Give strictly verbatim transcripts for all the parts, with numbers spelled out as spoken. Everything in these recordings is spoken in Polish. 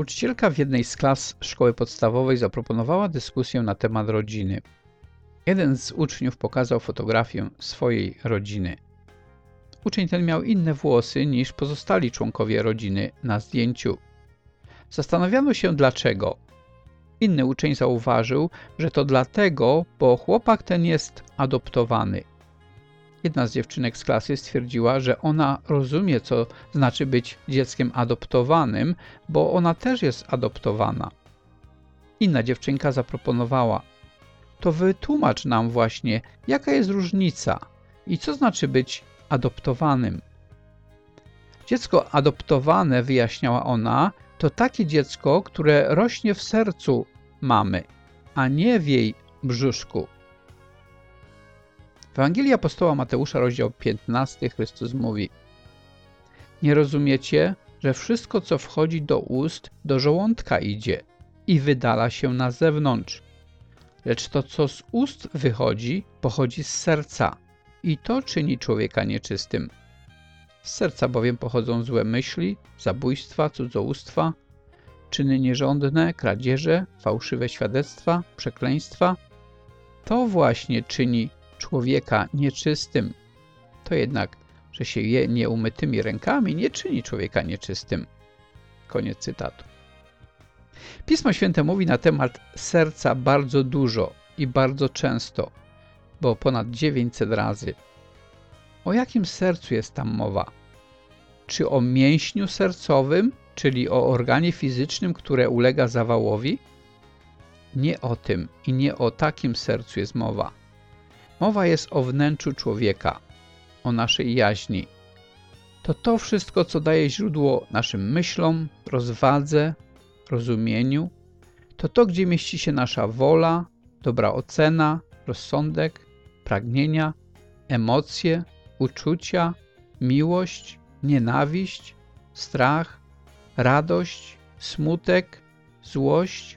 Nauczycielka w jednej z klas szkoły podstawowej zaproponowała dyskusję na temat rodziny. Jeden z uczniów pokazał fotografię swojej rodziny. Uczeń ten miał inne włosy niż pozostali członkowie rodziny na zdjęciu. Zastanawiano się dlaczego. Inny uczeń zauważył, że to dlatego, bo chłopak ten jest adoptowany. Jedna z dziewczynek z klasy stwierdziła, że ona rozumie, co znaczy być dzieckiem adoptowanym, bo ona też jest adoptowana. Inna dziewczynka zaproponowała: to wytłumacz nam właśnie, jaka jest różnica i co znaczy być adoptowanym. Dziecko adoptowane, wyjaśniała ona, to takie dziecko, które rośnie w sercu mamy, a nie w jej brzuszku. W Ewangelii apostoła Mateusza, rozdział piętnasty, Chrystus mówi: nie rozumiecie, że wszystko, co wchodzi do ust, do żołądka idzie i wydala się na zewnątrz. Lecz to, co z ust wychodzi, pochodzi z serca i to czyni człowieka nieczystym. Z serca bowiem pochodzą złe myśli, zabójstwa, cudzołóstwa, czyny nierządne, kradzieże, fałszywe świadectwa, przekleństwa. To właśnie czyni człowieka nieczystym. To jednak, że się je nieumytymi rękami, nie czyni człowieka nieczystym. Koniec cytatu. Pismo Święte mówi na temat serca bardzo dużo i bardzo często, bo ponad dziewięćset razy. O jakim sercu jest tam mowa? Czy o mięśniu sercowym, czyli o organie fizycznym, które ulega zawałowi? Nie o tym i nie o takim sercu jest mowa. Mowa jest o wnętrzu człowieka, o naszej jaźni. To to wszystko, co daje źródło naszym myślom, rozwadze, rozumieniu. To to, gdzie mieści się nasza wola, dobra ocena, rozsądek, pragnienia, emocje, uczucia, miłość, nienawiść, strach, radość, smutek, złość.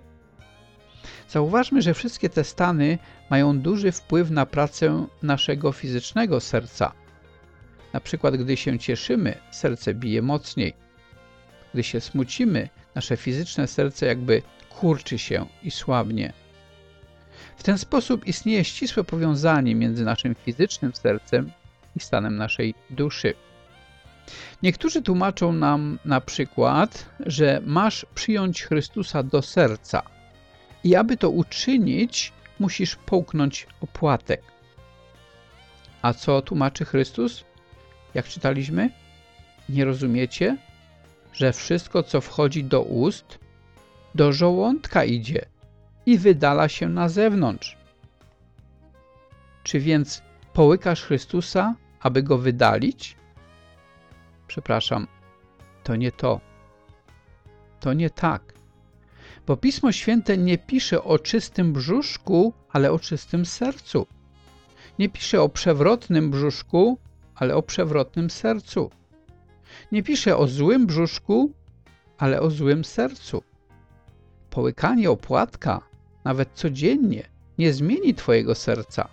Zauważmy, że wszystkie te stany mają duży wpływ na pracę naszego fizycznego serca. Na przykład, gdy się cieszymy, serce bije mocniej. Gdy się smucimy, nasze fizyczne serce jakby kurczy się i słabnie. W ten sposób istnieje ścisłe powiązanie między naszym fizycznym sercem i stanem naszej duszy. Niektórzy tłumaczą nam na przykład, że masz przyjąć Chrystusa do serca i aby to uczynić, musisz połknąć opłatek. A co tłumaczy Chrystus? Jak czytaliśmy? Nie rozumiecie, że wszystko, co wchodzi do ust, do żołądka idzie i wydala się na zewnątrz. Czy więc połykasz Chrystusa, aby go wydalić? Przepraszam, to nie to. To nie tak. Bo Pismo Święte nie pisze o czystym brzuszku, ale o czystym sercu. Nie pisze o przewrotnym brzuszku, ale o przewrotnym sercu. Nie pisze o złym brzuszku, ale o złym sercu. Połykanie opłatka, nawet codziennie, nie zmieni twojego serca.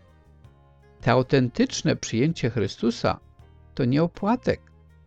Te autentyczne przyjęcie Chrystusa to nie opłatek.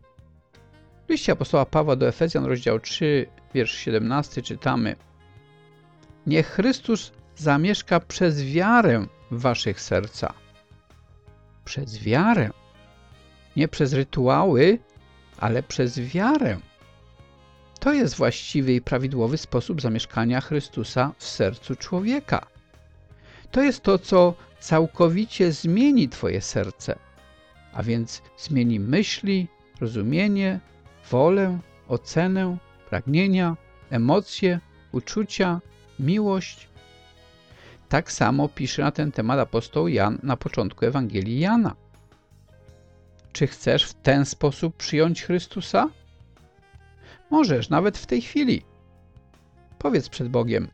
W liście apostoła Pawła do Efezjan, rozdział trzy, wiersz siedemnasty czytamy: niech Chrystus zamieszka przez wiarę w waszych sercach. Przez wiarę. Nie przez rytuały, ale przez wiarę. To jest właściwy i prawidłowy sposób zamieszkania Chrystusa w sercu człowieka. To jest to, co całkowicie zmieni twoje serce, a więc zmieni myśli, rozumienie, wolę, ocenę, pragnienia, emocje, uczucia, miłość. Tak samo pisze na ten temat apostoł Jan na początku Ewangelii Jana. Czy chcesz w ten sposób przyjąć Chrystusa? Możesz, nawet w tej chwili. Powiedz przed Bogiem: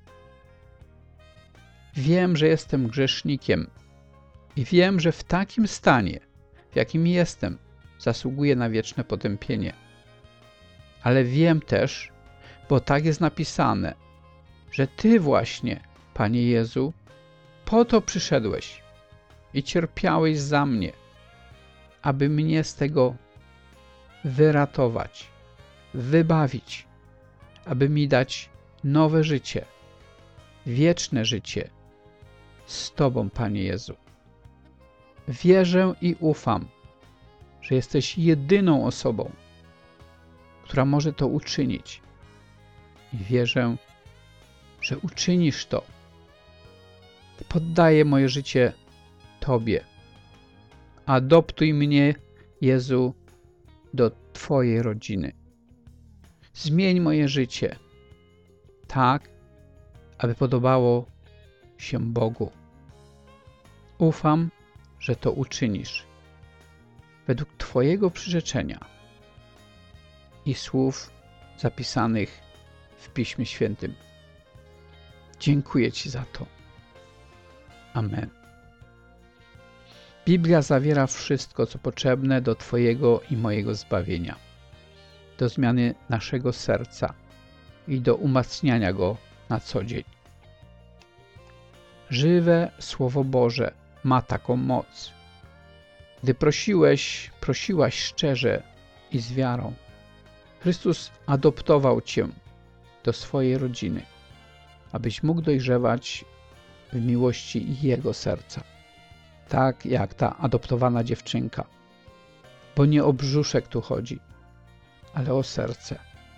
wiem, że jestem grzesznikiem i wiem, że w takim stanie, w jakim jestem, zasługuję na wieczne potępienie. Ale wiem też, bo tak jest napisane, że Ty właśnie, Panie Jezu, po to przyszedłeś i cierpiałeś za mnie, aby mnie z tego wyratować, wybawić, aby mi dać nowe życie, wieczne życie z Tobą, Panie Jezu. Wierzę i ufam, że jesteś jedyną osobą, która może to uczynić. I wierzę, że uczynisz to. Poddaję moje życie Tobie. Adoptuj mnie, Jezu, do Twojej rodziny. Zmień moje życie tak, aby podobało się Bogu. Ufam, że to uczynisz według Twojego przyrzeczenia i słów zapisanych w Piśmie Świętym. Dziękuję Ci za to. Amen. Biblia zawiera wszystko, co potrzebne do Twojego i mojego zbawienia, do zmiany naszego serca i do umacniania go na co dzień. Żywe Słowo Boże ma taką moc. Gdy prosiłeś, prosiłaś szczerze i z wiarą, Chrystus adoptował Cię do swojej rodziny, abyś mógł dojrzewać w miłości Jego serca. Tak jak ta adoptowana dziewczynka. Bo nie o brzuszek tu chodzi, ale o serce.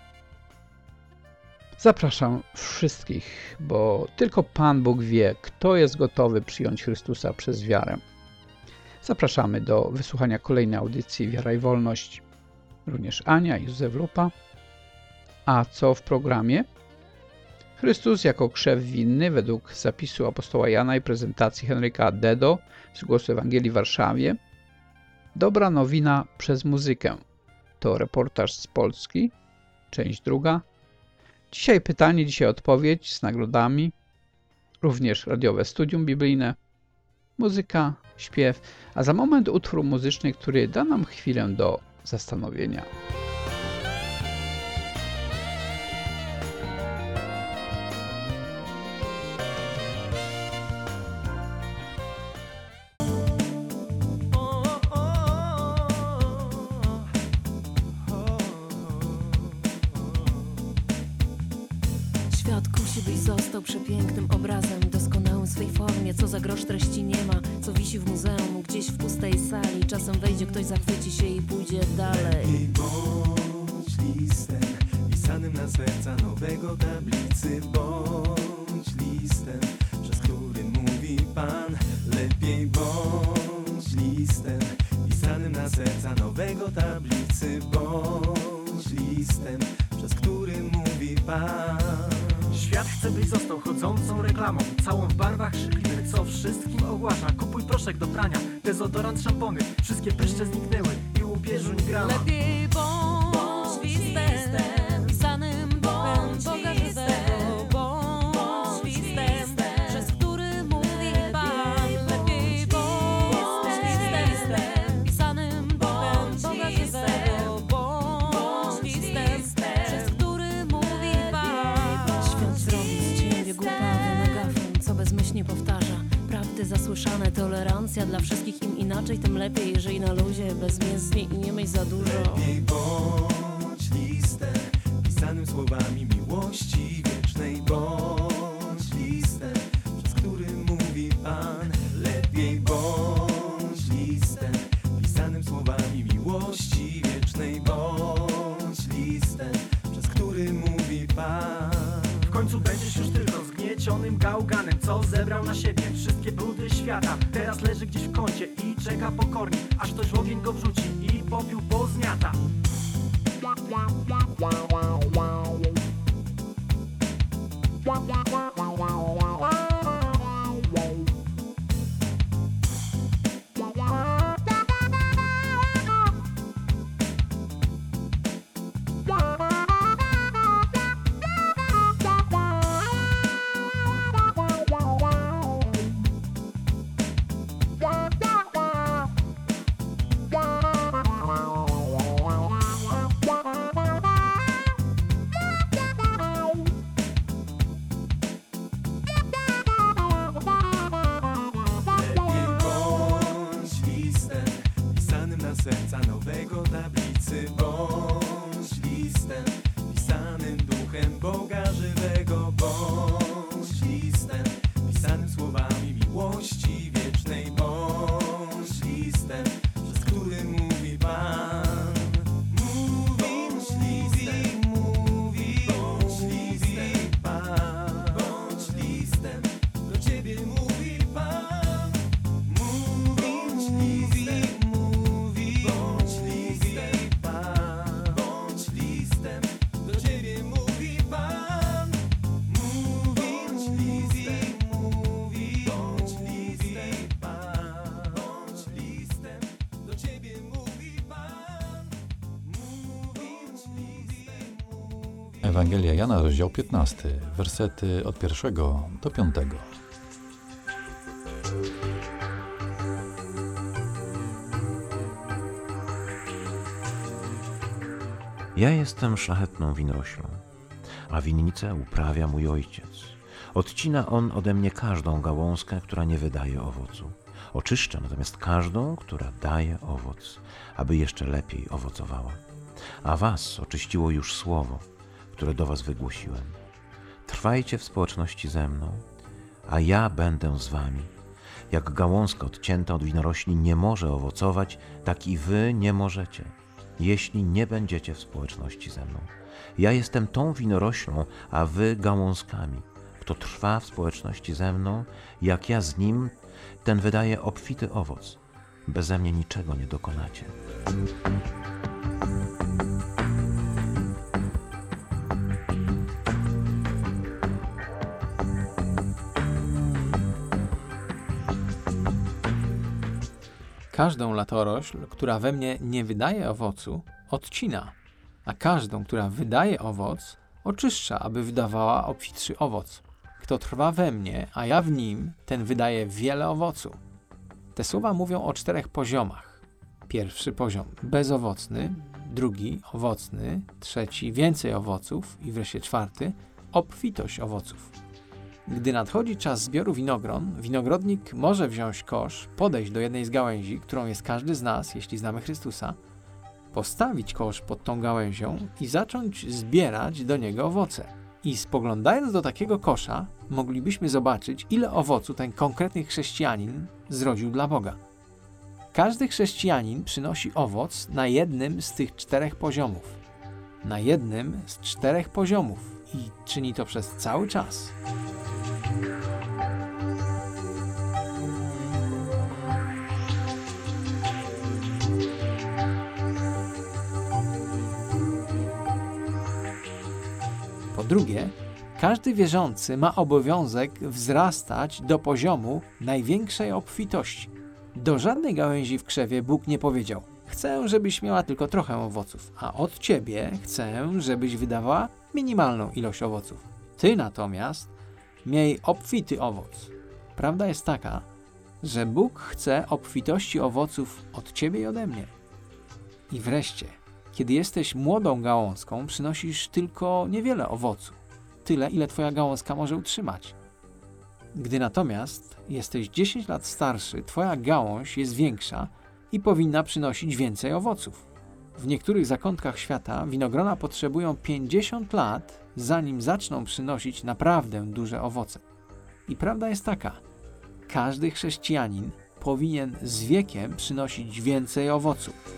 Zapraszam wszystkich, bo tylko Pan Bóg wie, kto jest gotowy przyjąć Chrystusa przez wiarę. Zapraszamy do wysłuchania kolejnej audycji Wiara i Wolność. Również Ania i Józef Lupa. A co w programie? Chrystus jako krzew winny według zapisu apostoła Jana i prezentacji Henryka Dedo z Głosu Ewangelii w Warszawie. Dobra nowina przez muzykę. To reportaż z Polski, część druga. Dzisiaj pytanie, dzisiaj odpowiedź z nagrodami. Również radiowe studium biblijne. Muzyka, śpiew, a za moment utwór muzyczny, który da nam chwilę do zastanowienia. Świat kusi, byś został przepięknym obrazem, doskonałym w swej formie, co za grosz treści nie ma, co wisi w muzeum, gdzieś w pustej sali. Czasem wejdzie ktoś, zachwyci się i pójdzie dalej. Lepiej bądź listem pisanym na serca nowego tablicy. Bądź listem, przez który mówi Pan. Lepiej bądź listem pisanym na serca nowego tablicy. Bądź listem, przez który mówi Pan. Świat chce, byś został chodzącą reklamą, całą w barwach krzykliwych, co wszystkim ogłasza. Kupuj proszek do prania, dezodorant, szampony, wszystkie pryszcze zniknęły i łupieżu nie grama. Lepiej bądź listem pisanym Bogiem Boga żywego. Bądź listem, przez który mówi Pan. Lepiej bądź listem pisanym Bogiem Boga żywego. Bądź listem, przez który mówi Pan. Świat zrobił z ciebie głupawy megafon, co bezmyślnie powtarza prawdy zasłyszane. Tolerancja dla wszystkich, im inaczej, tym lepiej. Żyj na luzie, bezmięsnie i nie myśl za dużo. Lepiej bądź listem pisanym słowami miłości wiecznej. Bądź listem, przez który mówi Pan. Lepiej bądź listem pisanym słowami miłości wiecznej. Bądź listem, przez który mówi Pan. W końcu będziesz już tylko zgniecionym gałganem, co zebrał na siebie wszystkie brudy świata. Teraz leży gdzieś w kącie i czeka pokornie, aż ktoś w ogień go wrzuci i popiół pozmiata. Ewangelia Jana, rozdział piętnasty, wersety od pierwszego do piątego. Ja jestem szlachetną winoroślą, a winnicę uprawia mój ojciec. Odcina on ode mnie każdą gałązkę, która nie wydaje owocu. Oczyszcza natomiast każdą, która daje owoc, aby jeszcze lepiej owocowała. A was oczyściło już słowo, które do was wygłosiłem. Trwajcie w społeczności ze mną, a ja będę z wami. Jak gałązka odcięta od winorośli nie może owocować, tak i wy nie możecie, jeśli nie będziecie w społeczności ze mną. Ja jestem tą winoroślą, a wy gałązkami. Kto trwa w społeczności ze mną, jak ja z nim, ten wydaje obfity owoc. Beze mnie niczego nie dokonacie. Każdą latorośl, która we mnie nie wydaje owocu, odcina, a każdą, która wydaje owoc, oczyszcza, aby wydawała obfitszy owoc. Kto trwa we mnie, a ja w nim, ten wydaje wiele owocu. Te słowa mówią o czterech poziomach. Pierwszy poziom bezowocny, drugi owocny, trzeci więcej owoców i wreszcie czwarty obfitość owoców. Gdy nadchodzi czas zbioru winogron, winogrodnik może wziąć kosz, podejść do jednej z gałęzi, którą jest każdy z nas, jeśli znamy Chrystusa, postawić kosz pod tą gałęzią i zacząć zbierać do niego owoce. I spoglądając do takiego kosza, moglibyśmy zobaczyć, ile owocu ten konkretny chrześcijanin zrodził dla Boga. Każdy chrześcijanin przynosi owoc na jednym z tych czterech poziomów. Na jednym z czterech poziomów i czyni to przez cały czas. Po drugie, każdy wierzący ma obowiązek wzrastać do poziomu największej obfitości. Do żadnej gałęzi w krzewie Bóg nie powiedział: chcę, żebyś miała tylko trochę owoców, a od ciebie chcę, żebyś wydawała minimalną ilość owoców. Ty natomiast miej obfity owoc. Prawda jest taka, że Bóg chce obfitości owoców od ciebie i ode mnie. I wreszcie, kiedy jesteś młodą gałązką, przynosisz tylko niewiele owocu. Tyle, ile twoja gałązka może utrzymać. Gdy natomiast jesteś dziesięć lat starszy, twoja gałąź jest większa i powinna przynosić więcej owoców. W niektórych zakątkach świata winogrona potrzebują pięćdziesiąt lat, zanim zaczną przynosić naprawdę duże owoce. I prawda jest taka: każdy chrześcijanin powinien z wiekiem przynosić więcej owoców.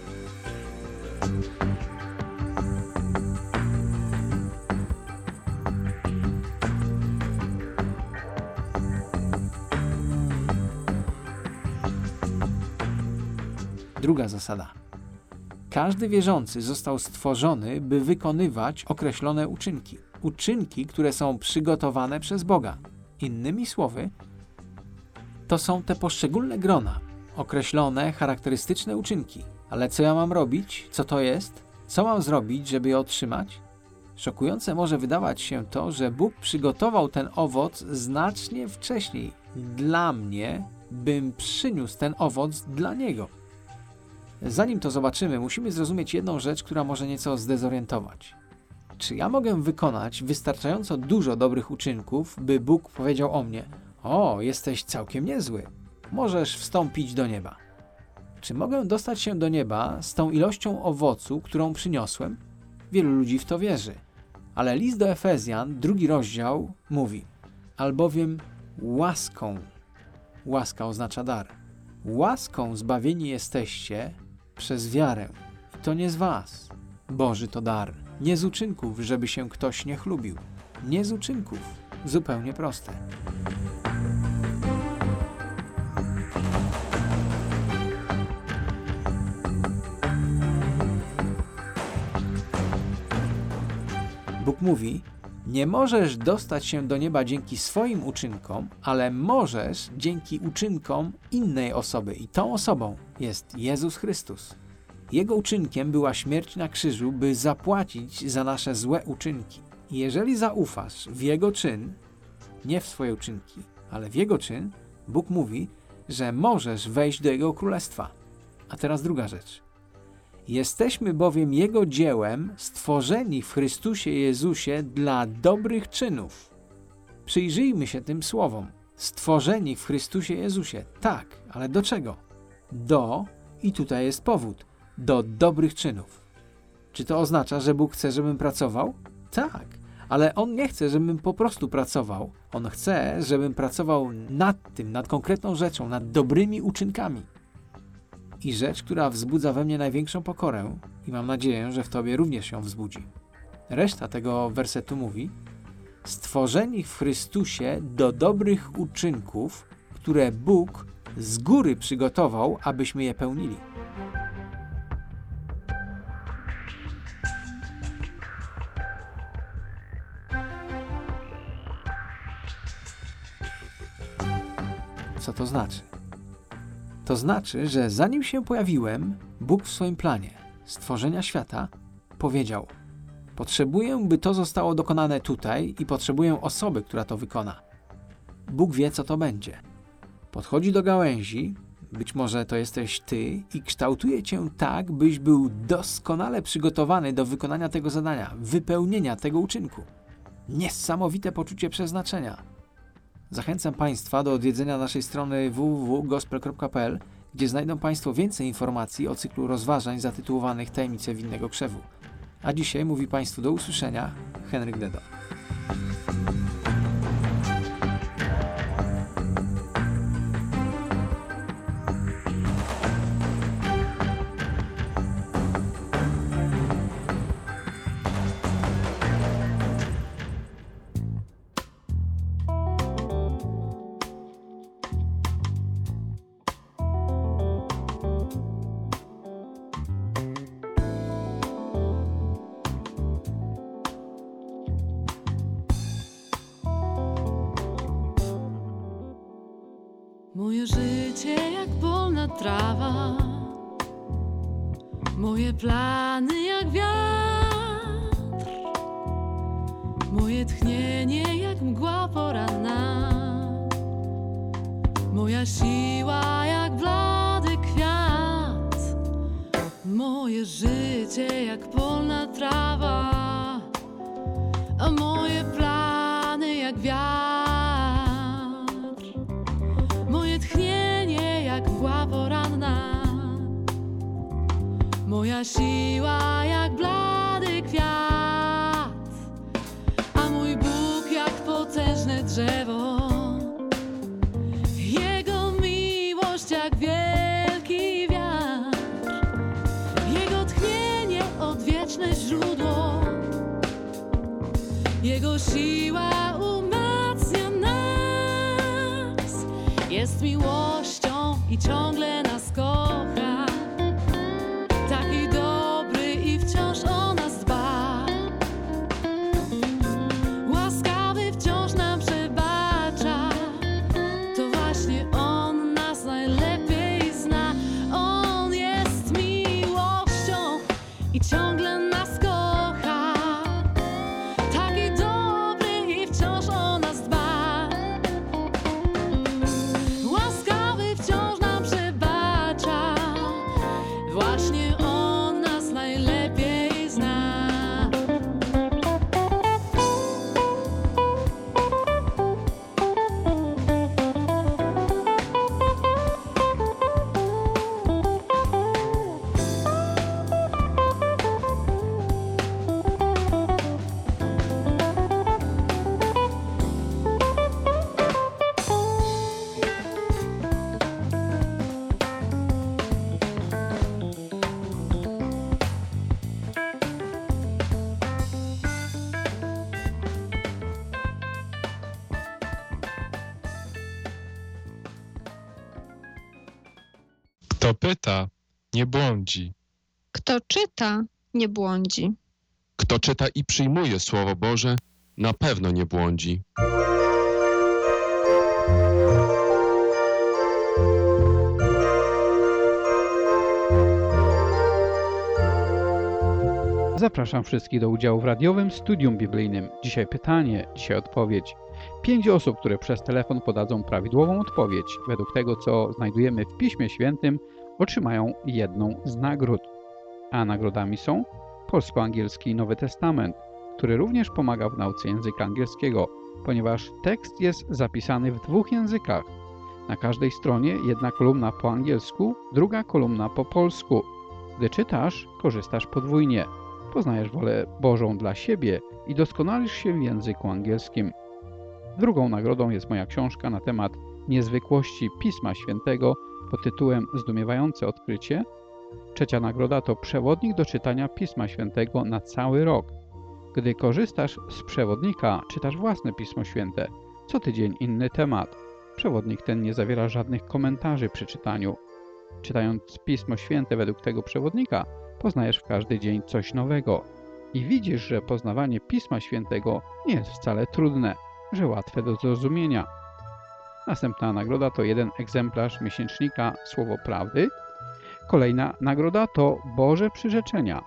Druga zasada. Każdy wierzący został stworzony, by wykonywać określone uczynki. Uczynki, które są przygotowane przez Boga. Innymi słowy, to są te poszczególne grona, określone, charakterystyczne uczynki. Ale co ja mam robić? Co to jest? Co mam zrobić, żeby je otrzymać? Szokujące może wydawać się to, że Bóg przygotował ten owoc znacznie wcześniej dla mnie, bym przyniósł ten owoc dla Niego. Zanim to zobaczymy, musimy zrozumieć jedną rzecz, która może nieco zdezorientować. Czy ja mogę wykonać wystarczająco dużo dobrych uczynków, by Bóg powiedział o mnie: o, jesteś całkiem niezły, możesz wstąpić do nieba? Czy mogę dostać się do nieba z tą ilością owocu, którą przyniosłem? Wielu ludzi w to wierzy. Ale list do Efezjan, drugi rozdział, mówi: albowiem łaską, łaska oznacza dar, łaską zbawieni jesteście przez wiarę. I to nie z was. Boży to dar. Nie z uczynków, żeby się ktoś nie chlubił. Nie z uczynków. Zupełnie proste. Bóg mówi: nie możesz dostać się do nieba dzięki swoim uczynkom, ale możesz dzięki uczynkom innej osoby. I tą osobą jest Jezus Chrystus. Jego uczynkiem była śmierć na krzyżu, by zapłacić za nasze złe uczynki. I jeżeli zaufasz w Jego czyn, nie w swoje uczynki, ale w Jego czyn, Bóg mówi, że możesz wejść do Jego Królestwa. A teraz druga rzecz. Jesteśmy bowiem Jego dziełem, stworzeni w Chrystusie Jezusie dla dobrych czynów. Przyjrzyjmy się tym słowom. Stworzeni w Chrystusie Jezusie. Tak, ale do czego? Do, i tutaj jest powód, do dobrych czynów. Czy to oznacza, że Bóg chce, żebym pracował? Tak, ale On nie chce, żebym po prostu pracował. On chce, żebym pracował nad tym, nad konkretną rzeczą, nad dobrymi uczynkami. I rzecz, która wzbudza we mnie największą pokorę, i mam nadzieję, że w tobie również ją wzbudzi. Reszta tego wersetu mówi: stworzeni w Chrystusie do dobrych uczynków, które Bóg z góry przygotował, abyśmy je pełnili. Co to znaczy? To znaczy, że zanim się pojawiłem, Bóg w swoim planie stworzenia świata powiedział: potrzebuję, by to zostało dokonane tutaj i potrzebuję osoby, która to wykona. Bóg wie, co to będzie. Podchodzi do gałęzi, być może to jesteś ty, i kształtuje cię tak, byś był doskonale przygotowany do wykonania tego zadania, wypełnienia tego uczynku. Niesamowite poczucie przeznaczenia. Zachęcam Państwa do odwiedzenia naszej strony w w w kropka gospel kropka p l, gdzie znajdą Państwo więcej informacji o cyklu rozważań zatytułowanych Tajemnice winnego krzewu. A dzisiaj mówi Państwu do usłyszenia Henryk Dedo. Moje życie jak polna trawa, moje plany jak wiatr, moje tchnienie jak mgła poranna, moja siła jak blady kwiat. Moje życie jak polna trawa, a moje plany jak wiatr. Moje tchnienie jak mgła poranna, moja siła jak blady kwiat, a mój Bóg jak potężne drzewo, Jego miłość jak wielki wiatr, Jego tchnienie odwieczne źródło, Jego siła umacnia nas, jest miłością i ciągle nas kocha, taki dobry i wciąż o nas dba, łaskawy wciąż nam przebacza, to właśnie On nas najlepiej zna. On jest miłością i ciągle nas kocha, taki dobry i wciąż o nas dba, łaskawy wciąż nam przebacza, właśnie On nas najlepiej zna. Kto pyta, nie błądzi. Kto czyta, nie błądzi. Kto czyta i przyjmuje Słowo Boże, na pewno nie błądzi. Zapraszam wszystkich do udziału w radiowym studium biblijnym. Dzisiaj pytanie, dzisiaj odpowiedź. Pięć osób, które przez telefon podadzą prawidłową odpowiedź według tego, co znajdujemy w Piśmie Świętym, otrzymają jedną z nagród. A nagrodami są polsko-angielski Nowy Testament, który również pomaga w nauce języka angielskiego, ponieważ tekst jest zapisany w dwóch językach. Na każdej stronie jedna kolumna po angielsku, druga kolumna po polsku. Gdy czytasz, korzystasz podwójnie. Poznajesz wolę Bożą dla siebie i doskonalisz się w języku angielskim. Drugą nagrodą jest moja książka na temat niezwykłości Pisma Świętego pod tytułem Zdumiewające odkrycie. Trzecia nagroda to przewodnik do czytania Pisma Świętego na cały rok. Gdy korzystasz z przewodnika, czytasz własne Pismo Święte. Co tydzień inny temat. Przewodnik ten nie zawiera żadnych komentarzy przy czytaniu. Czytając Pismo Święte według tego przewodnika, poznajesz w każdy dzień coś nowego. I widzisz, że poznawanie Pisma Świętego nie jest wcale trudne, że łatwe do zrozumienia. Następna nagroda to jeden egzemplarz miesięcznika Słowo Prawdy. Kolejna nagroda to Boże przyrzeczenia.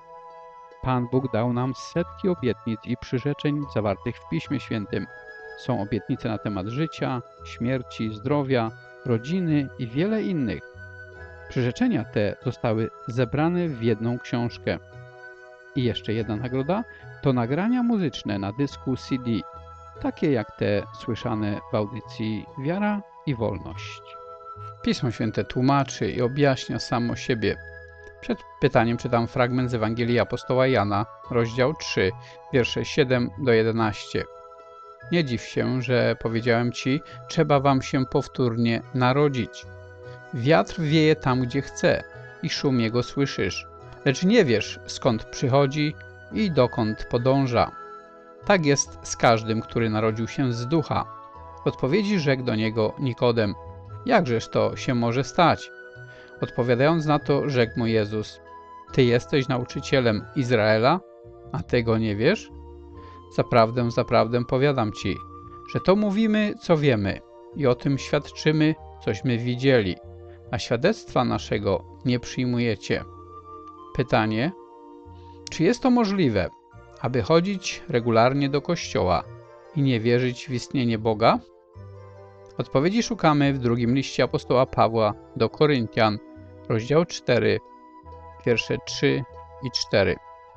Pan Bóg dał nam setki obietnic i przyrzeczeń zawartych w Piśmie Świętym. Są obietnice na temat życia, śmierci, zdrowia, rodziny i wiele innych. Przyrzeczenia te zostały zebrane w jedną książkę. I jeszcze jedna nagroda to nagrania muzyczne na dysku C D, takie jak te słyszane w audycji Wiara i Wolność. Pismo Święte tłumaczy i objaśnia samo siebie. Przed pytaniem czytam fragment z Ewangelii apostoła Jana, rozdział trzy, wiersze siedem do jedenastu. Nie dziw się, że powiedziałem ci, trzeba wam się powtórnie narodzić. Wiatr wieje tam, gdzie chce i szum jego słyszysz, lecz nie wiesz, skąd przychodzi i dokąd podąża. Tak jest z każdym, który narodził się z ducha. W odpowiedzi rzekł do niego Nikodem: jakżeż to się może stać? Odpowiadając na to, rzekł mu Jezus: Ty jesteś nauczycielem Izraela, a tego nie wiesz? Zaprawdę, zaprawdę powiadam ci, że to mówimy, co wiemy i o tym świadczymy, cośmy widzieli, a świadectwa naszego nie przyjmujecie. Pytanie: czy jest to możliwe, aby chodzić regularnie do kościoła i nie wierzyć w istnienie Boga? Odpowiedzi szukamy w drugim liście apostoła Pawła do Koryntian, rozdział cztery, wiersze trzy i cztery.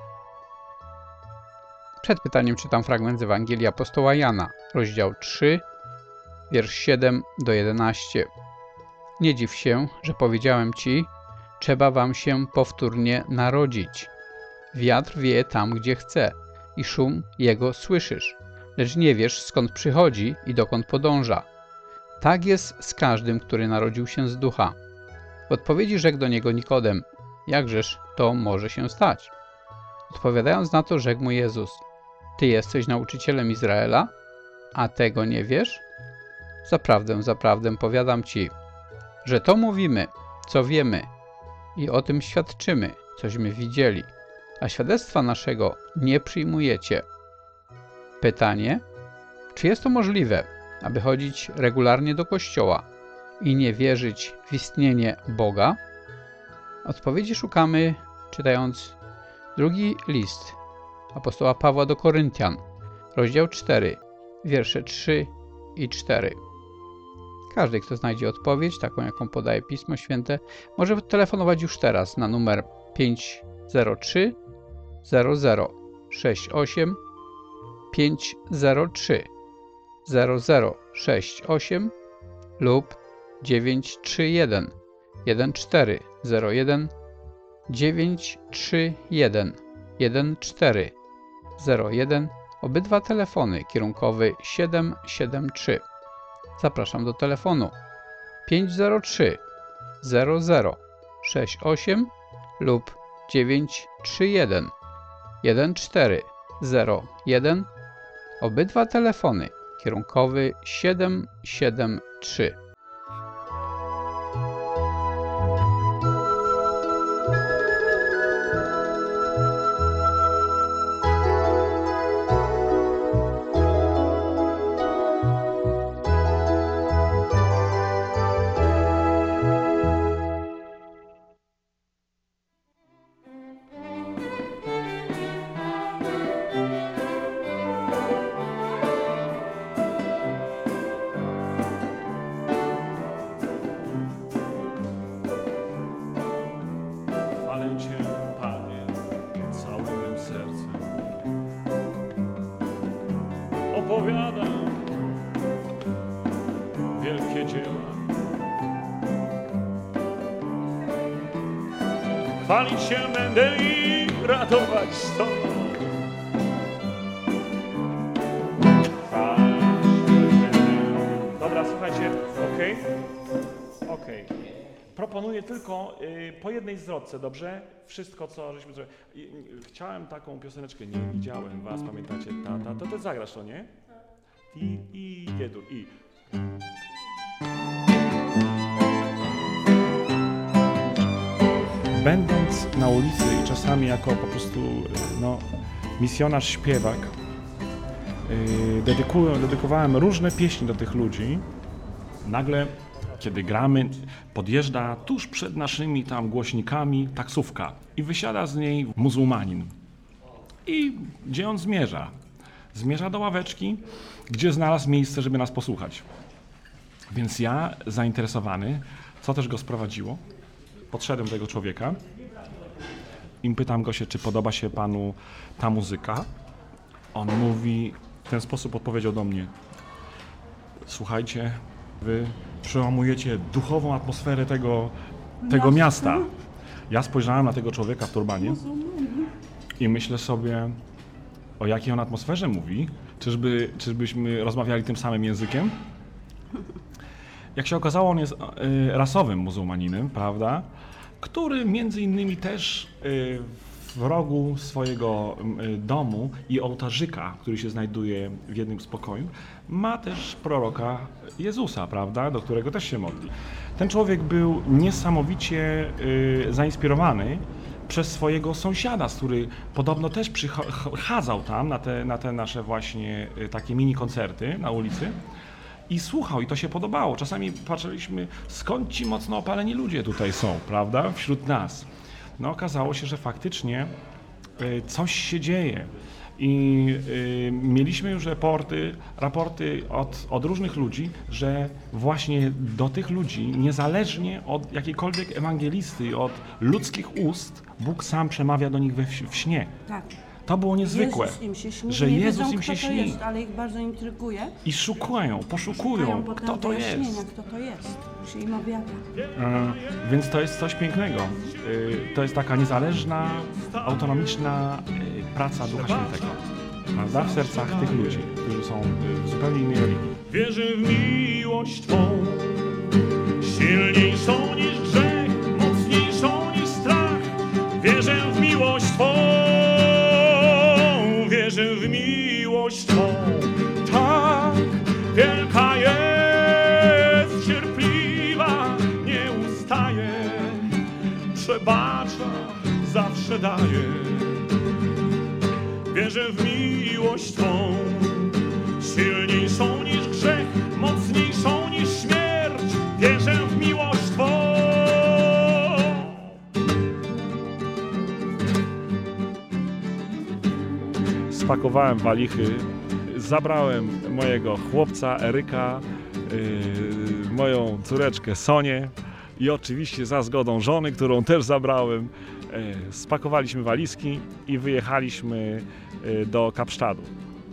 Przed pytaniem czytam fragment z Ewangelii apostoła Jana, rozdział trzy, wiersz siedem do jedenastu. Nie dziw się, że powiedziałem ci, trzeba wam się powtórnie narodzić. Wiatr wieje tam, gdzie chce i szum jego słyszysz, lecz nie wiesz, skąd przychodzi i dokąd podąża. Tak jest z każdym, który narodził się z ducha. W odpowiedzi rzekł do niego Nikodem: jakżeż to może się stać? Odpowiadając na to, rzekł mu Jezus: Ty jesteś nauczycielem Izraela, a tego nie wiesz? Zaprawdę, zaprawdę powiadam ci, że to mówimy, co wiemy i o tym świadczymy, cośmy widzieli, a świadectwa naszego nie przyjmujecie. Pytanie: czy jest to możliwe, aby chodzić regularnie do kościoła i nie wierzyć w istnienie Boga? Odpowiedzi szukamy, czytając drugi list apostoła Pawła do Koryntian, rozdział cztery, wiersze trzy i cztery. Każdy, kto znajdzie odpowiedź, taką jaką podaje Pismo Święte, może telefonować już teraz na numer pięć zero trzy zero zero sześć osiem pięć zero trzy zero zero sześć osiem lub dziewięć trzy jeden jeden cztery zero jeden dziewięć trzy jeden jeden cztery zero jeden. Obydwa telefony kierunkowy siedem siedem trzy. Zapraszam do telefonu pięć zero trzy zero zero sześć osiem lub dziewięć trzy jeden jeden cztery zero jeden. Obydwa telefony kierunkowy siedem siedem trzy. Twoje dzieła. Chwalić się będę i radować z Tobą. Dobra, słuchajcie, okej? Okay? Okej. Okay. Proponuję tylko y, po jednej zwrotce, dobrze? Wszystko, co żeśmy zrobili. Y, y, chciałem taką pioseneczkę, nie widziałem was, pamiętacie? Ta, ta, to ty zagrasz to, nie? I, i, jedu, i. Będąc na ulicy i czasami jako po prostu no, misjonarz, śpiewak, yy, dedykuję, dedykowałem różne pieśni do tych ludzi. Nagle, kiedy gramy, podjeżdża tuż przed naszymi tam głośnikami taksówka i wysiada z niej muzułmanin. I gdzie on zmierza? Zmierza do ławeczki, gdzie znalazł miejsce, żeby nas posłuchać. Więc ja, zainteresowany, co też go sprowadziło, podszedłem do tego człowieka i pytam go się, czy podoba się panu ta muzyka. On mówi, w ten sposób odpowiedział do mnie: słuchajcie, wy przełamujecie duchową atmosferę tego, tego miasta. Ja spojrzałem na tego człowieka w turbanie i myślę sobie, o jakiej on atmosferze mówi. Czyżby, czyżbyśmy rozmawiali tym samym językiem? Jak się okazało, on jest y, rasowym muzułmaninem, prawda? Który między innymi też y, w rogu swojego y, domu i ołtarzyka, który się znajduje w jednym z pokoi, ma też proroka Jezusa, prawda? Do którego też się modli. Ten człowiek był niesamowicie y, zainspirowany przez swojego sąsiada, z który podobno też przychadzał tam na te, na te nasze właśnie y, takie mini koncerty na ulicy. I słuchał, i to się podobało. Czasami patrzyliśmy, skąd ci mocno opaleni ludzie tutaj są, prawda, wśród nas. No okazało się, że faktycznie y, coś się dzieje. I y, mieliśmy już raporty, raporty od, od różnych ludzi, że właśnie do tych ludzi, niezależnie od jakiejkolwiek ewangelisty, od ludzkich ust, Bóg sam przemawia do nich we, w śnie. Tak. To było niezwykłe, Jezus im się śni, że nie Jezus wiedzą, im się kto to śni. jest, ale ich bardzo intryguje. I szukają, poszukują, Szukają kto potem to jest. wyjaśnienia, kto to jest. Się im objawia. E, więc to jest coś pięknego. E, to jest taka niezależna, autonomiczna e, praca Ducha Świętego, prawda? W sercach tych ludzi, którzy są w zupełnie innej religii. Wierzę w miłość Twą, silniejszą niż grzech, mocniejszą niż strach. Wierzę w miłość Twą, wierzę w miłość Twą, tak wielka jest, cierpliwa, nie ustaje, przebacza, zawsze daje. Wierzę w miłość Twą, silniejszą niż grzech, mocniejszą niż śmierć. Wierzę w miłość Twą. Spakowałem walichy, zabrałem mojego chłopca Eryka, yy, moją córeczkę Sonię i oczywiście za zgodą żony, którą też zabrałem, yy, spakowaliśmy walizki i wyjechaliśmy yy, do Kapsztadu.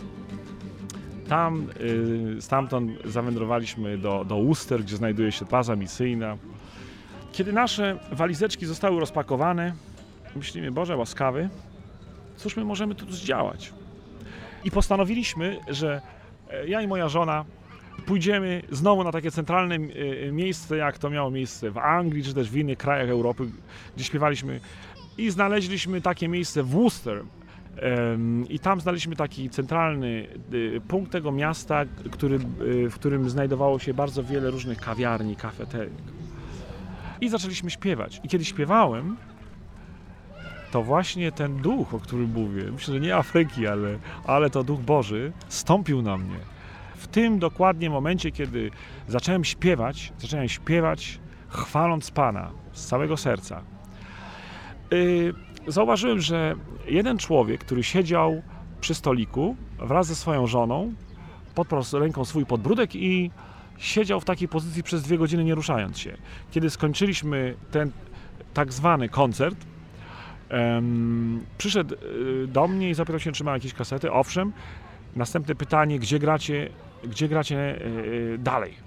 Tam, yy, stamtąd zawędrowaliśmy do, do Worcester, gdzie znajduje się baza misyjna. Kiedy nasze walizeczki zostały rozpakowane, myślimy, Boże łaskawy, cóż my możemy tu zdziałać? I postanowiliśmy, że ja i moja żona pójdziemy znowu na takie centralne miejsce, jak to miało miejsce w Anglii, czy też w innych krajach Europy, gdzie śpiewaliśmy. I znaleźliśmy takie miejsce w Worcester. I tam znaleźliśmy taki centralny punkt tego miasta, który, w którym znajdowało się bardzo wiele różnych kawiarni, kafeterii. I zaczęliśmy śpiewać. I kiedy śpiewałem, to właśnie ten duch, o którym mówię, myślę, że nie Afryki, ale, ale to Duch Boży, stąpił na mnie. W tym dokładnie momencie, kiedy zacząłem śpiewać, zacząłem śpiewać, chwaląc Pana z całego serca. Yy, zauważyłem, że jeden człowiek, który siedział przy stoliku wraz ze swoją żoną, podparł ręką swój podbródek i siedział w takiej pozycji przez dwie godziny, nie ruszając się. Kiedy skończyliśmy ten tak zwany koncert, Um, przyszedł y, do mnie i zapytał się, czy ma jakieś kasety. Owszem. Następne pytanie, gdzie gracie, gdzie gracie y, y, dalej?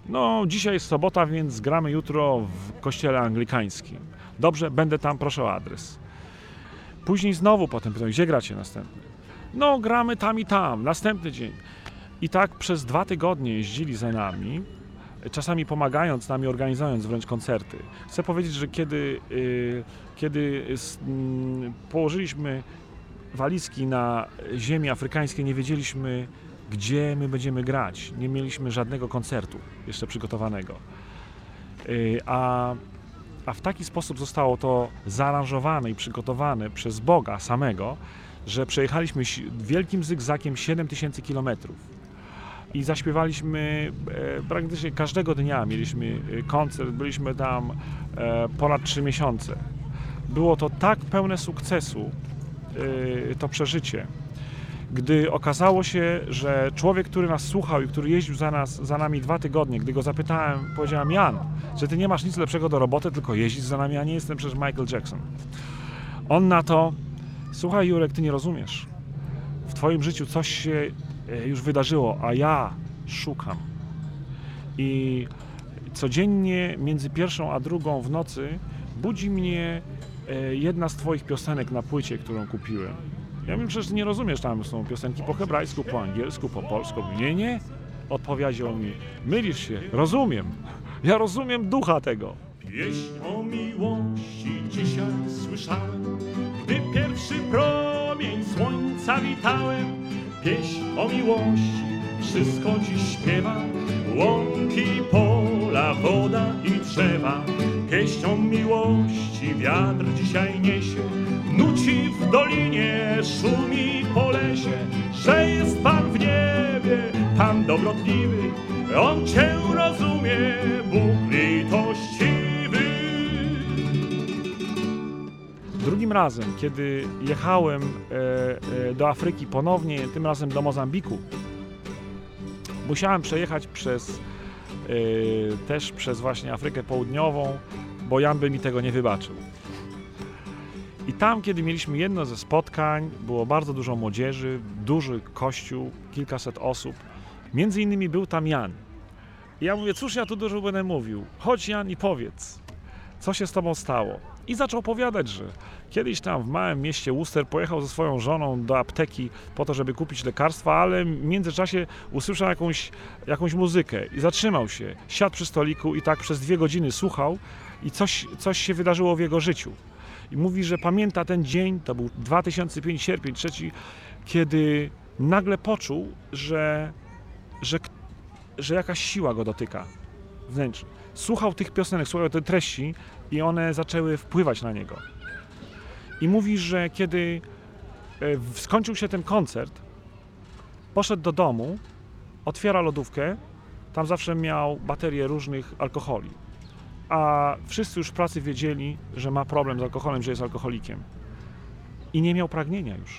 No, dzisiaj jest sobota, więc gramy jutro w kościele anglikańskim. Dobrze, będę tam, proszę o adres. Później znowu potem pytam, gdzie gracie następny? No, gramy tam i tam, następny dzień. I tak przez dwa tygodnie jeździli za nami, czasami pomagając nam i organizując wręcz koncerty. Chcę powiedzieć, że kiedy, yy, kiedy yy, położyliśmy walizki na ziemi afrykańskiej, nie wiedzieliśmy, gdzie my będziemy grać. Nie mieliśmy żadnego koncertu jeszcze przygotowanego. Yy, a, a w taki sposób zostało to zaaranżowane i przygotowane przez Boga samego, że przejechaliśmy wielkim zygzakiem siedem tysięcy kilometrów. I zaśpiewaliśmy e, praktycznie każdego dnia. Mieliśmy koncert, byliśmy tam e, ponad trzy miesiące. Było to tak pełne sukcesu, e, to przeżycie, gdy okazało się, że człowiek, który nas słuchał i który jeździł za, nas, za nami dwa tygodnie, gdy go zapytałem, powiedziałem: Jan, że ty nie masz nic lepszego do roboty, tylko jeździć za nami, a nie jestem przecież Michael Jackson. On na to: słuchaj, Jurek, ty nie rozumiesz. W twoim życiu coś się już wydarzyło, a ja szukam. I codziennie między pierwszą a drugą w nocy budzi mnie jedna z twoich piosenek na płycie, którą kupiłem. Ja mówię: przecież nie rozumiesz, tam są piosenki po hebrajsku, po angielsku, po polsku. Nie, nie. Odpowiedział mi: mylisz się, rozumiem. Ja rozumiem ducha tego. Pieśń o miłości dzisiaj słyszałem, gdy pierwszy promień słońca witałem. Pieśń o miłości, wszystko dziś śpiewa, łąki, pola, woda i drzewa. Pieśń o miłości wiatr dzisiaj niesie, nuci w dolinie, szumi po lesie, że jest Pan w niebie, Pan dobrotliwy, On Cię rozumie, Bóg litościwy. Drugim razem, kiedy jechałem e, e, do Afryki ponownie, tym razem do Mozambiku, musiałem przejechać przez, e, też przez właśnie Afrykę Południową, bo Jan by mi tego nie wybaczył. I tam, kiedy mieliśmy jedno ze spotkań, było bardzo dużo młodzieży, duży kościół, kilkaset osób. Między innymi był tam Jan. I ja mówię: cóż ja tu dużo będę mówił? Chodź, Jan, i powiedz, co się z tobą stało. I zaczął opowiadać, że kiedyś tam w małym mieście Worcester pojechał ze swoją żoną do apteki po to, żeby kupić lekarstwa, ale w międzyczasie usłyszał jakąś, jakąś muzykę i zatrzymał się, siadł przy stoliku i tak przez dwie godziny słuchał i coś, coś się wydarzyło w jego życiu. I mówi, że pamięta ten dzień, to był dwa tysiące piąty, sierpień, trzeci, kiedy nagle poczuł, że, że, że jakaś siła go dotyka wnętrze. Słuchał tych piosenek, słuchał tej treści i one zaczęły wpływać na niego. I mówi, że kiedy skończył się ten koncert, poszedł do domu, otwiera lodówkę, tam zawsze miał baterię różnych alkoholi. A wszyscy już w pracy wiedzieli, że ma problem z alkoholem, że jest alkoholikiem. I nie miał pragnienia już.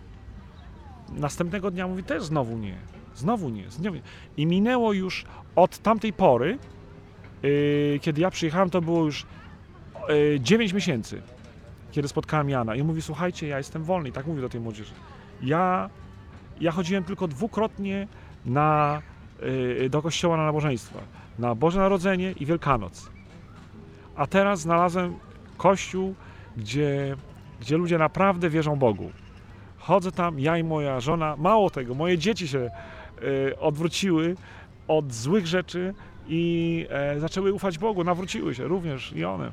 Następnego dnia mówi: też znowu nie, znowu nie, znowu nie. I minęło już od tamtej pory, yy, kiedy ja przyjechałem, to było już yy, dziewięć miesięcy, kiedy spotkałem Jana. I mówi: słuchajcie, ja jestem wolny. I tak mówi do tej młodzieży. Ja, ja chodziłem tylko dwukrotnie na, yy, do kościoła na nabożeństwa. Na Boże Narodzenie i Wielkanoc. A teraz znalazłem kościół, gdzie, gdzie ludzie naprawdę wierzą Bogu. Chodzę tam, ja i moja żona, mało tego, moje dzieci się y, odwróciły od złych rzeczy i e, zaczęły ufać Bogu, nawróciły się również i one.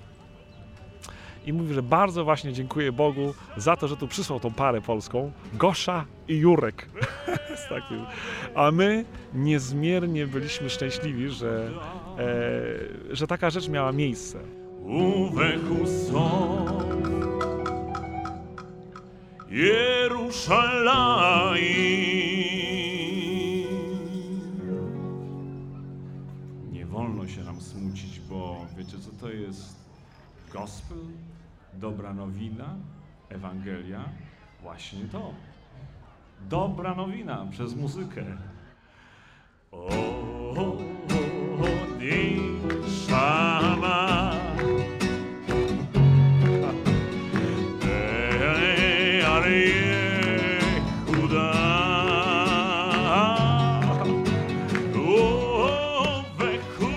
I mówi, że bardzo właśnie dziękuję Bogu za to, że tu przysłał tą parę polską, Gosza i Jurek. Z takim. A my niezmiernie byliśmy szczęśliwi, że, e, że taka rzecz miała miejsce. Uwechu są Jeruszalaim. Nie wolno się nam smucić, bo wiecie, co to jest gospel? Dobra nowina, Ewangelia, właśnie to. Dobra nowina przez muzykę. O, o, o, di, szama. E, ale chuda. O, we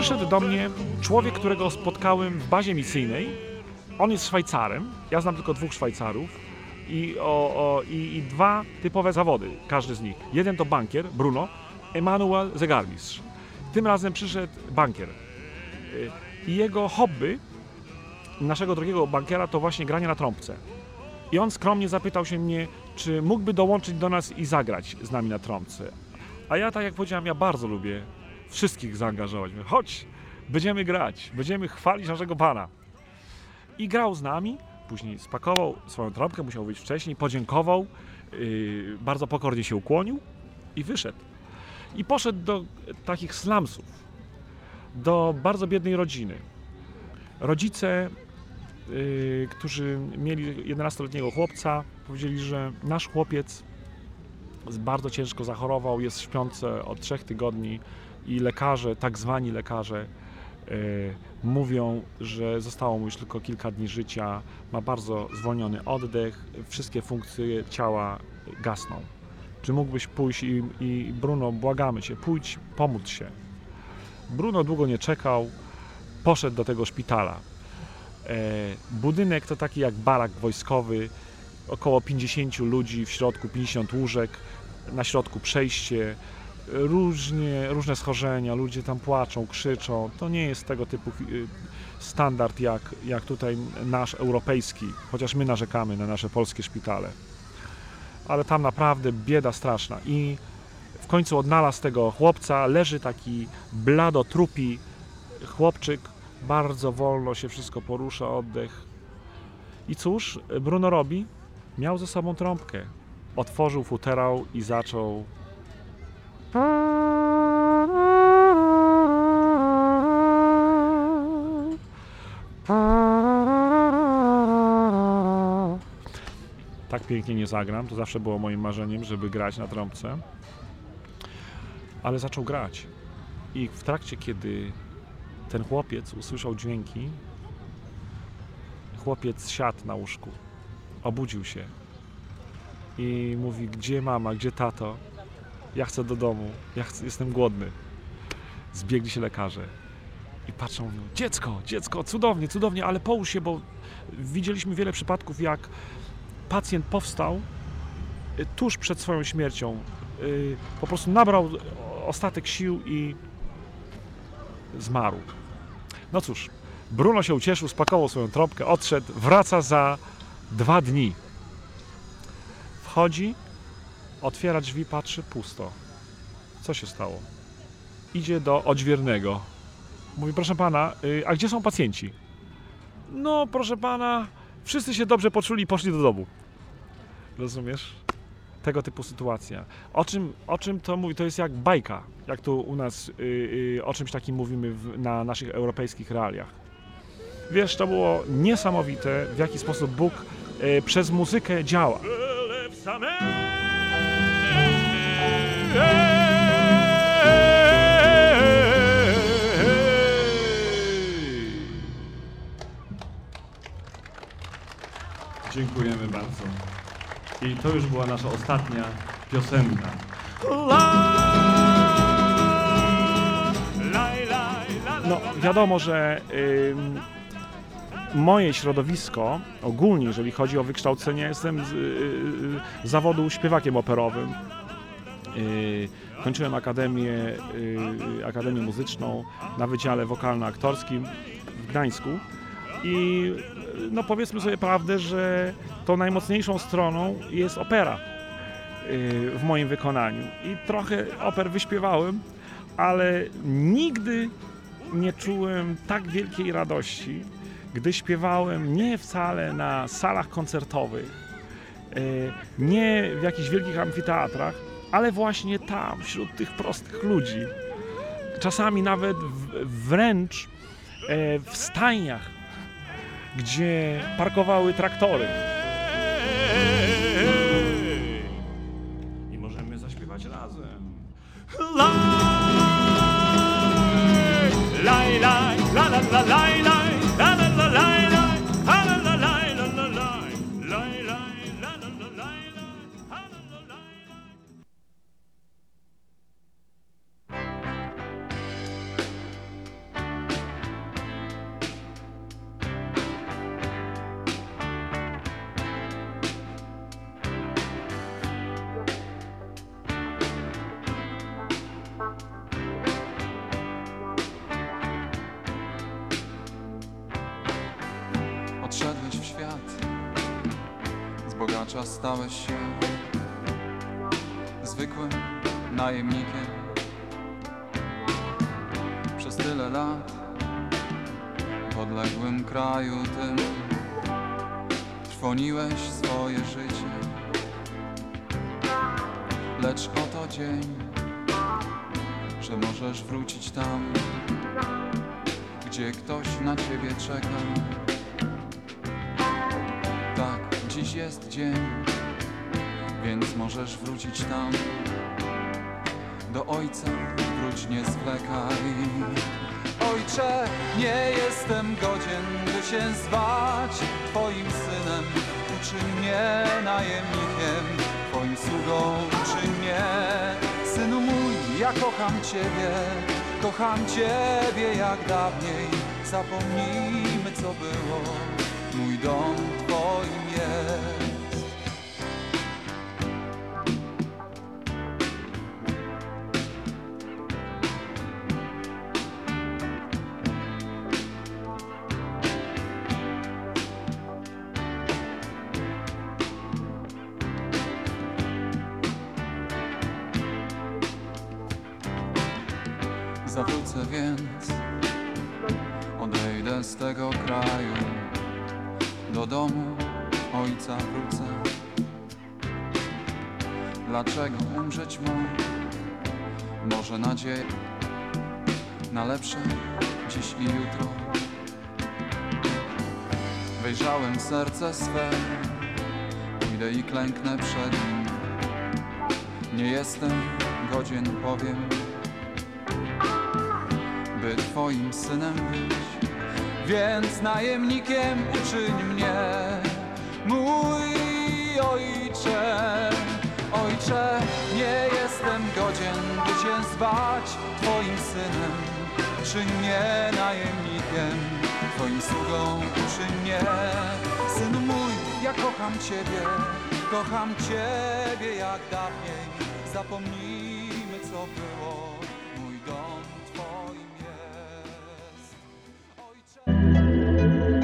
przyszedł do mnie człowiek, którego spotkałem w bazie misyjnej. On jest Szwajcarem, ja znam tylko dwóch Szwajcarów i, o, o, i, i dwa typowe zawody, każdy z nich. Jeden to bankier, Bruno, Emanuel zegarmistrz. Tym razem przyszedł bankier i jego hobby naszego drugiego bankiera to właśnie granie na trąbce. I on skromnie zapytał się mnie, czy mógłby dołączyć do nas i zagrać z nami na trąbce. A ja, tak jak powiedziałem, ja bardzo lubię wszystkich zaangażować. Mówię, chodź, będziemy grać, będziemy chwalić naszego Pana. I grał z nami, później spakował swoją trąbkę, musiał wyjść wcześniej, podziękował, yy, bardzo pokornie się ukłonił i wyszedł. I poszedł do takich slumsów, do bardzo biednej rodziny. Rodzice, yy, którzy mieli jedenastoletniego chłopca, powiedzieli, że nasz chłopiec bardzo ciężko zachorował, jest śpiący od trzech tygodni i lekarze, tak zwani lekarze, yy, mówią, że zostało mu już tylko kilka dni życia, ma bardzo zwolniony oddech, wszystkie funkcje ciała gasną. Czy mógłbyś pójść i, i Bruno, błagamy Cię, pójdź, pomóc się. Bruno długo nie czekał, poszedł do tego szpitala. E, budynek to taki jak barak wojskowy, około pięćdziesięciu ludzi, w środku pięćdziesiąt łóżek, na środku przejście, różnie, różne schorzenia, ludzie tam płaczą, krzyczą. To nie jest tego typu standard jak, jak tutaj nasz europejski, chociaż my narzekamy na nasze polskie szpitale. Ale tam naprawdę bieda straszna i w końcu odnalazł tego chłopca, leży taki bladotrupi chłopczyk, bardzo wolno się wszystko porusza, oddech. I cóż Bruno robi? Miał ze sobą trąbkę. Otworzył futerał i zaczął tak pięknie nie zagram, to zawsze było moim marzeniem, żeby grać na trąbce. Ale zaczął grać. I w trakcie, kiedy ten chłopiec usłyszał dźwięki, chłopiec siadł na łóżku, obudził się i mówi, gdzie mama, gdzie tato? Ja chcę do domu, ja chcę, jestem głodny. Zbiegli się lekarze i patrzą, mówią, dziecko, dziecko, cudownie, cudownie, ale połóż się, bo widzieliśmy wiele przypadków, jak pacjent powstał tuż przed swoją śmiercią, po prostu nabrał ostatek sił i zmarł. No cóż, Bruno się ucieszył, spakował swoją trąbkę, odszedł, wraca za dwa dni. Wchodzi, otwiera drzwi, patrzy, pusto. Co się stało? Idzie do odźwiernego. Mówi, proszę pana, a gdzie są pacjenci? No, proszę pana, wszyscy się dobrze poczuli i poszli do domu. Rozumiesz? Tego typu sytuacja. O czym, o czym to mówi? To jest jak bajka, jak tu u nas yy, yy, o czymś takim mówimy w, na naszych europejskich realiach. Wiesz, to było niesamowite, w jaki sposób Bóg yy, przez muzykę działa. Dziękujemy bardzo. I to już była nasza ostatnia piosenka. No, wiadomo, że y, moje środowisko, ogólnie jeżeli chodzi o wykształcenie, jestem z, y, y, zawodu śpiewakiem operowym. Y, kończyłem akademię, y, akademię muzyczną na Wydziale Wokalno-Aktorskim w Gdańsku i no powiedzmy sobie prawdę, że to najmocniejszą stroną jest opera w moim wykonaniu. I trochę oper wyśpiewałem, ale nigdy nie czułem tak wielkiej radości, gdy śpiewałem nie wcale na salach koncertowych, nie w jakichś wielkich amfiteatrach, ale właśnie tam, wśród tych prostych ludzi. Czasami nawet wręcz w stajniach, gdzie parkowały traktory. I możemy zaśpiewać razem. Wówczas stałeś się zwykłym najemnikiem. Przez tyle lat w odległym kraju tym trwoniłeś swoje życie. Lecz oto dzień, że możesz wrócić tam, gdzie ktoś na ciebie czeka. Tak, dziś jest dzień, więc możesz wrócić tam. Do Ojca wróć, nie zwlekaj. Ojcze, nie jestem godzien, by się zwać Twoim synem. Uczyń mnie najemnikiem, Twoim sługą uczyń mnie. Synu mój, ja kocham Ciebie, kocham Ciebie jak dawniej. Zapomnijmy, co było, mój dom Twoim jest. Zawrócę więc, odejdę z tego kraju, do domu Ojca wrócę. Dlaczego umrzeć mam? Może nadzieję na lepsze dziś i jutro. Wejrzałem w serce swe, pójdę i klęknę przed Nim. Nie jestem godzien, powiem, by Twoim synem być, więc najemnikiem uczyń mnie, mój Ojcze. Ojcze, nie jestem godzien, by się zwać Twoim synem. Uczyń mnie najemnikiem, Twoim sługą uczyń mnie. Synu mój, ja kocham Ciebie, kocham Ciebie jak dawniej. Zapomnijmy, co było, mój dom Twoim jest. Ojcze.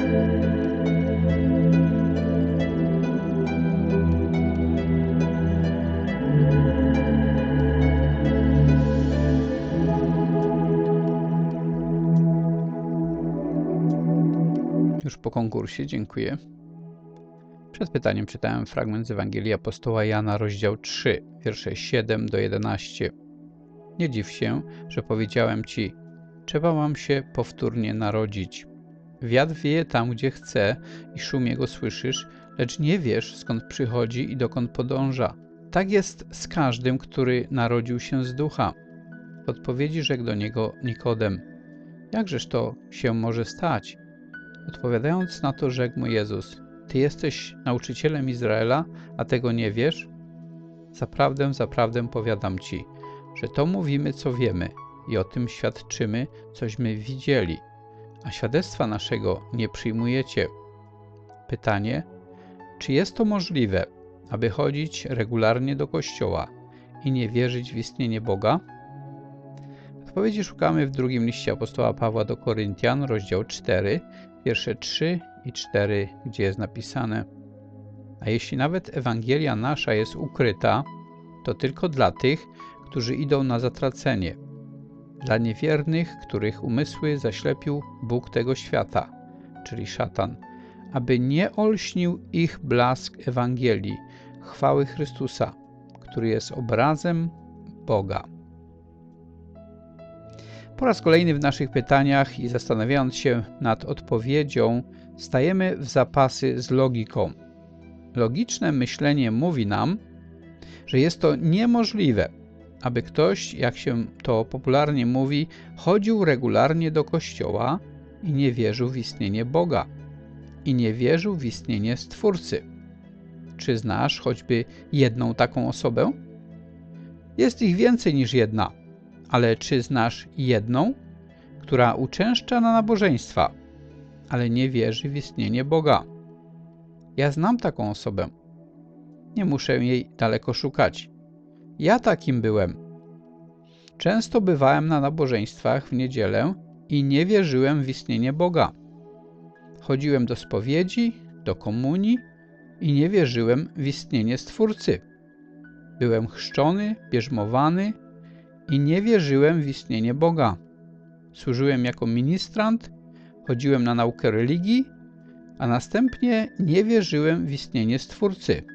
Już po konkursie, dziękuję. Przed pytaniem czytałem fragment z Ewangelii apostoła Jana, rozdział trzy, wiersze siedem do jedenastu. Nie dziw się, że powiedziałem ci, trzeba wam się powtórnie narodzić. Wiatr wieje tam, gdzie chce i szum jego słyszysz, lecz nie wiesz, skąd przychodzi i dokąd podąża. Tak jest z każdym, który narodził się z ducha. W odpowiedzi rzekł do niego Nikodem, jakżeż to się może stać? Odpowiadając na to, rzekł mu Jezus, ty jesteś nauczycielem Izraela, a tego nie wiesz? Zaprawdę, zaprawdę powiadam ci, że to mówimy, co wiemy i o tym świadczymy, cośmy widzieli, a świadectwa naszego nie przyjmujecie. Pytanie, czy jest to możliwe, aby chodzić regularnie do kościoła i nie wierzyć w istnienie Boga? Odpowiedzi szukamy w drugim liście apostoła Pawła do Koryntian, rozdział cztery, wiersze trzy i cztery, gdzie jest napisane: a jeśli nawet Ewangelia nasza jest ukryta, to tylko dla tych, którzy idą na zatracenie, dla niewiernych, których umysły zaślepił Bóg tego świata, czyli szatan, aby nie olśnił ich blask Ewangelii, chwały Chrystusa, który jest obrazem Boga. Po raz kolejny w naszych pytaniach i zastanawiając się nad odpowiedzią, stajemy w zapasy z logiką. Logiczne myślenie mówi nam, że jest to niemożliwe, aby ktoś, jak się to popularnie mówi, chodził regularnie do kościoła i nie wierzył w istnienie Boga i nie wierzył w istnienie Stwórcy. Czy znasz choćby jedną taką osobę? Jest ich więcej niż jedna, ale czy znasz jedną, która uczęszcza na nabożeństwa, ale nie wierzy w istnienie Boga? Ja znam taką osobę. Nie muszę jej daleko szukać. Ja takim byłem. Często bywałem na nabożeństwach w niedzielę i nie wierzyłem w istnienie Boga. Chodziłem do spowiedzi, do komunii, i nie wierzyłem w istnienie Stwórcy. Byłem chrzczony, bierzmowany i nie wierzyłem w istnienie Boga. Służyłem jako ministrant, chodziłem na naukę religii, a następnie nie wierzyłem w istnienie Stwórcy.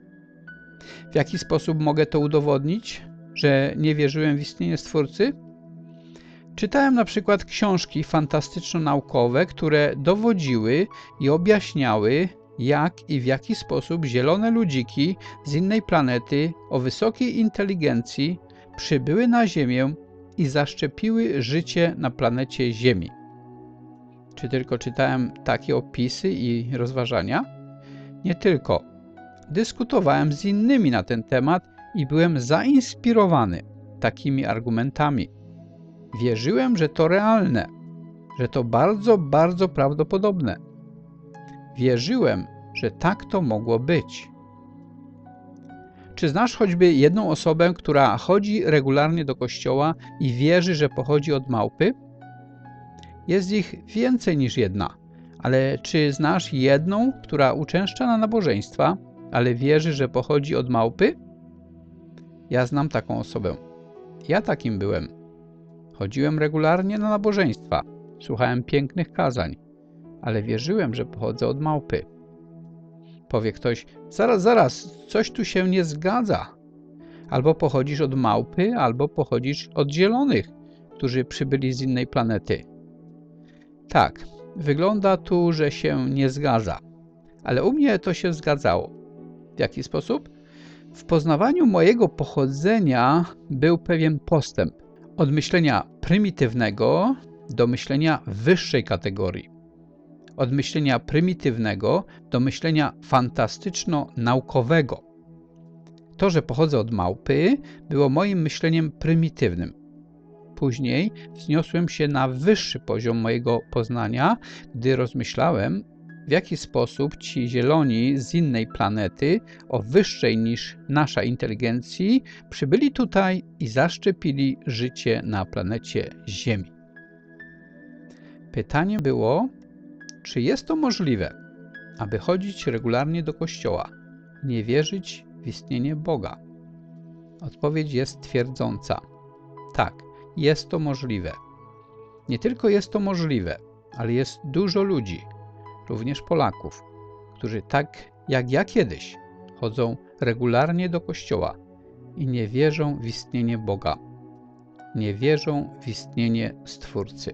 W jaki sposób mogę to udowodnić, że nie wierzyłem w istnienie Stwórcy? Czytałem na przykład książki fantastyczno-naukowe, które dowodziły i objaśniały, jak i w jaki sposób zielone ludziki z innej planety o wysokiej inteligencji przybyły na Ziemię i zaszczepiły życie na planecie Ziemi. Czy tylko czytałem takie opisy i rozważania? Nie tylko. Dyskutowałem z innymi na ten temat i byłem zainspirowany takimi argumentami. Wierzyłem, że to realne, że to bardzo, bardzo prawdopodobne. Wierzyłem, że tak to mogło być. Czy znasz choćby jedną osobę, która chodzi regularnie do kościoła i wierzy, że pochodzi od małpy? Jest ich więcej niż jedna, ale czy znasz jedną, która uczęszcza na nabożeństwa, ale wierzy, że pochodzi od małpy? Ja znam taką osobę. Ja takim byłem. Chodziłem regularnie na nabożeństwa, słuchałem pięknych kazań, ale wierzyłem, że pochodzę od małpy. Powie ktoś, zaraz, zaraz, coś tu się nie zgadza. Albo pochodzisz od małpy, albo pochodzisz od zielonych, którzy przybyli z innej planety. Tak, wygląda tu, że się nie zgadza, ale u mnie to się zgadzało. W jaki sposób? W poznawaniu mojego pochodzenia był pewien postęp. Od myślenia prymitywnego do myślenia wyższej kategorii. Od myślenia prymitywnego do myślenia fantastyczno-naukowego. To, że pochodzę od małpy, było moim myśleniem prymitywnym. Później wzniosłem się na wyższy poziom mojego poznania, gdy rozmyślałem, w jaki sposób ci zieloni z innej planety, o wyższej niż nasza inteligencji, przybyli tutaj i zaszczepili życie na planecie Ziemi. Pytanie było, czy jest to możliwe, aby chodzić regularnie do kościoła, nie wierzyć w istnienie Boga? Odpowiedź jest twierdząca. Tak, jest to możliwe. Nie tylko jest to możliwe, ale jest dużo ludzi, również Polaków, którzy tak jak ja kiedyś chodzą regularnie do kościoła i nie wierzą w istnienie Boga. Nie wierzą w istnienie Stwórcy.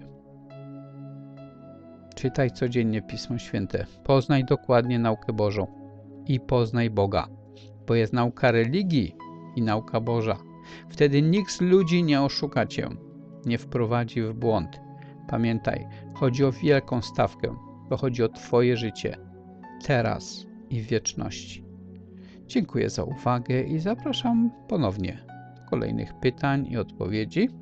Czytaj codziennie Pismo Święte. Poznaj dokładnie naukę Bożą i poznaj Boga, bo jest nauka religii i nauka Boża. Wtedy nikt z ludzi nie oszuka cię, nie wprowadzi w błąd. Pamiętaj, chodzi o wielką stawkę, bo chodzi o twoje życie, teraz i w wieczności. Dziękuję za uwagę i zapraszam ponownie do kolejnych pytań i odpowiedzi.